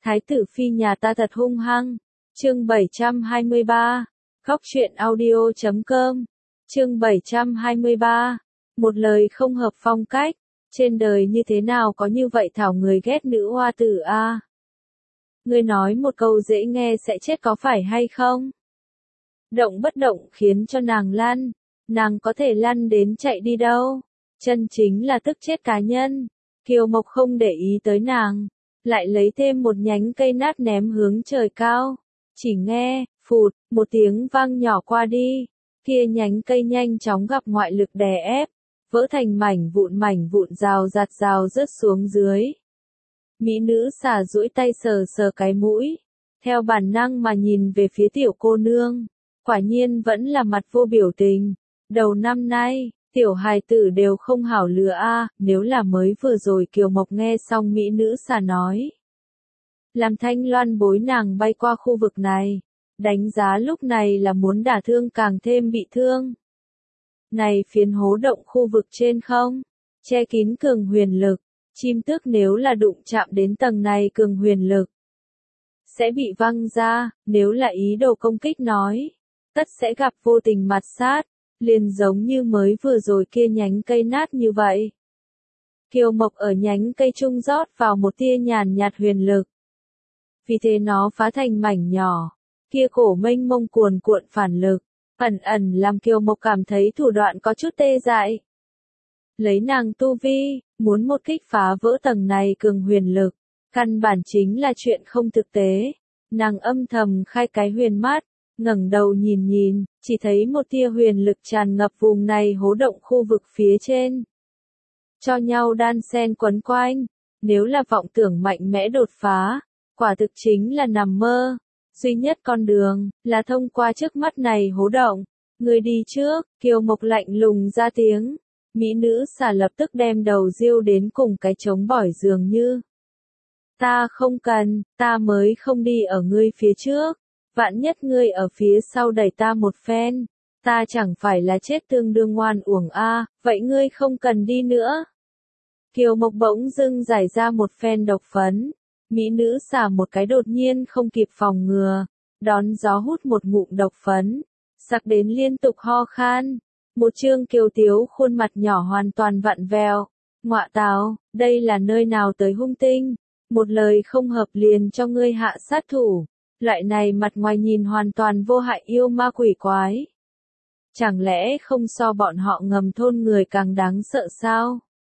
Thái tử phi nhà ta thật hung hăng. Chương 723. Góc truyện audio.com. Chương 723. Một lời không hợp phong cách. Trên đời như thế nào có như vậy thảo người ghét nữ hoa tử a? Ngươi nói một câu dễ nghe sẽ chết có phải hay không? Động bất động khiến cho nàng lăn, nàng có thể lăn đến chạy đi đâu? Chân chính là tức chết cá nhân. Kiều Mộc không để ý tới nàng, lại lấy thêm một nhánh cây nát ném hướng trời cao. Chỉ nghe, phụt, một tiếng vang nhỏ qua đi, kia nhánh cây nhanh chóng gặp ngoại lực đè ép, vỡ thành mảnh vụn rào rớt xuống dưới. Mỹ nữ xà duỗi tay sờ sờ cái mũi, theo bản năng mà nhìn về phía tiểu cô nương, quả nhiên vẫn là mặt vô biểu tình. Đầu năm nay, tiểu hài tử đều không hảo lừa a, nếu là mới vừa rồi Kiều Mộc nghe xong mỹ nữ xà nói. Làm Thanh Loan bối nàng bay qua khu vực này, đánh giá lúc này là muốn đả thương càng thêm bị thương. Này phiến hố động khu vực trên không, che kín cường huyền lực, chim tước nếu là đụng chạm đến tầng này cường huyền lực, sẽ bị văng ra, nếu là ý đồ công kích nói, tất sẽ gặp vô tình mạt sát, liền giống như mới vừa rồi kia nhánh cây nát như vậy. Kiều Mộc ở nhánh cây trung rót vào một tia nhàn nhạt huyền lực. Vì thế nó phá thành mảnh nhỏ, kia cổ mênh mông cuồn cuộn phản lực, ẩn ẩn làm Kiều Mộc cảm thấy thủ đoạn có chút tê dại. Lấy nàng tu vi, muốn một kích phá vỡ tầng này cường huyền lực, căn bản chính là chuyện không thực tế. Nàng âm thầm khai cái huyền mắt, ngẩng đầu nhìn, chỉ thấy một tia huyền lực tràn ngập vùng này hố động khu vực phía trên. Cho nhau đan xen quấn quanh, nếu là vọng tưởng mạnh mẽ đột phá, quả thực chính là nằm mơ. Duy nhất con đường, là thông qua trước mắt này hố động. Người đi trước, Kiều Mộc lạnh lùng ra tiếng. Mỹ nữ xà lập tức đem đầu riêu đến cùng cái trống bỏi dường như. Ta không cần, ta mới không đi ở ngươi phía trước. Vạn nhất ngươi ở phía sau đẩy ta một phen, ta chẳng phải là chết tương đương ngoan uổng a, vậy ngươi không cần đi nữa. Kiều Mộc bỗng dưng giải ra một phen độc phấn, mỹ nữ xả một cái đột nhiên không kịp phòng ngừa, đón gió hút một ngụm độc phấn, sặc đến liên tục ho khan, một trương kiều tiếu khuôn mặt nhỏ hoàn toàn vặn vẹo. Ngọa tào, đây là nơi nào tới hung tinh, một lời không hợp liền cho ngươi hạ sát thủ. Loại này mặt ngoài nhìn hoàn toàn vô hại yêu ma quỷ quái. Chẳng lẽ không so bọn họ ngầm thôn người càng đáng sợ sao?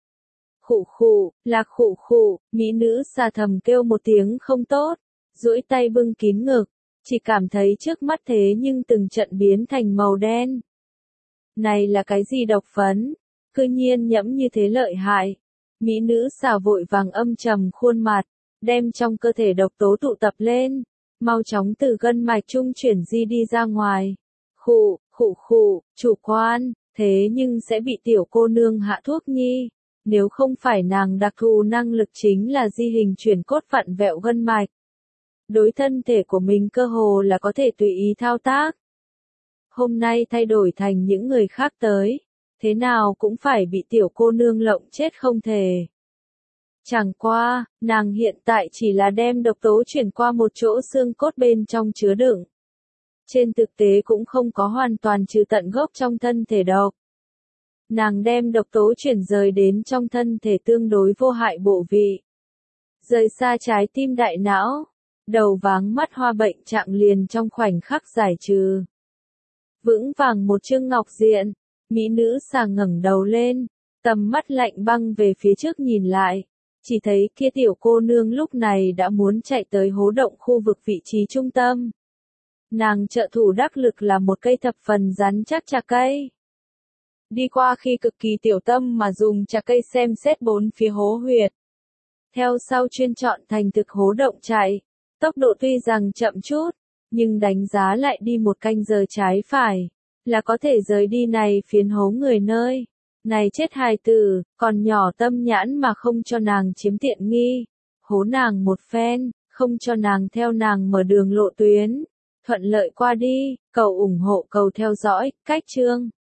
Khụ, lạc khụ, mỹ nữ xà thầm kêu một tiếng không tốt, duỗi tay bưng kín ngực, chỉ cảm thấy trước mắt thế nhưng từng trận biến thành màu đen. Này là cái gì độc phấn? Cư nhiên nhẫm như thế lợi hại. Mỹ nữ xà vội vàng âm trầm khuôn mặt, đem trong cơ thể độc tố tụ tập lên. Mau chóng từ gân mạch trung chuyển di đi ra ngoài. Khụ, chủ quan, thế nhưng sẽ bị tiểu cô nương hạ thuốc nhi. Nếu không phải nàng đặc thù năng lực chính là di hình chuyển cốt vặn vẹo gân mạch. Đối thân thể của mình cơ hồ là có thể tùy ý thao tác. Hôm nay thay đổi thành những người khác tới, thế nào cũng phải bị tiểu cô nương lộng chết không thể. Chẳng qua, nàng hiện tại chỉ là đem độc tố chuyển qua một chỗ xương cốt bên trong chứa đựng. Trên thực tế cũng không có hoàn toàn trừ tận gốc trong thân thể độc. Nàng đem độc tố chuyển rời đến trong thân thể tương đối vô hại bộ vị. Rời xa trái tim đại não, đầu váng mắt hoa bệnh trạng liền trong khoảnh khắc giải trừ. Vững vàng một chương ngọc diện, mỹ nữ xà ngẩng đầu lên, tầm mắt lạnh băng về phía trước nhìn lại. Chỉ thấy kia tiểu cô nương lúc này đã muốn chạy tới hố động khu vực vị trí trung tâm. Nàng trợ thủ đắc lực là một cây thập phần rắn chắc chà cây. Đi qua khi cực kỳ tiểu tâm mà dùng chà cây xem xét bốn phía hố huyệt. Theo sau chuyên chọn thành thực hố động chạy. Tốc độ tuy rằng chậm chút, nhưng đánh giá lại đi một canh giờ trái phải, là có thể rời đi này phiến hố người nơi. Này chết hài tử, còn nhỏ tâm nhãn mà không cho nàng chiếm tiện nghi. Hố nàng một phen, không cho nàng theo nàng mở đường lộ tuyến. Thuận lợi qua đi, cầu ủng hộ cầu theo dõi, cách chương.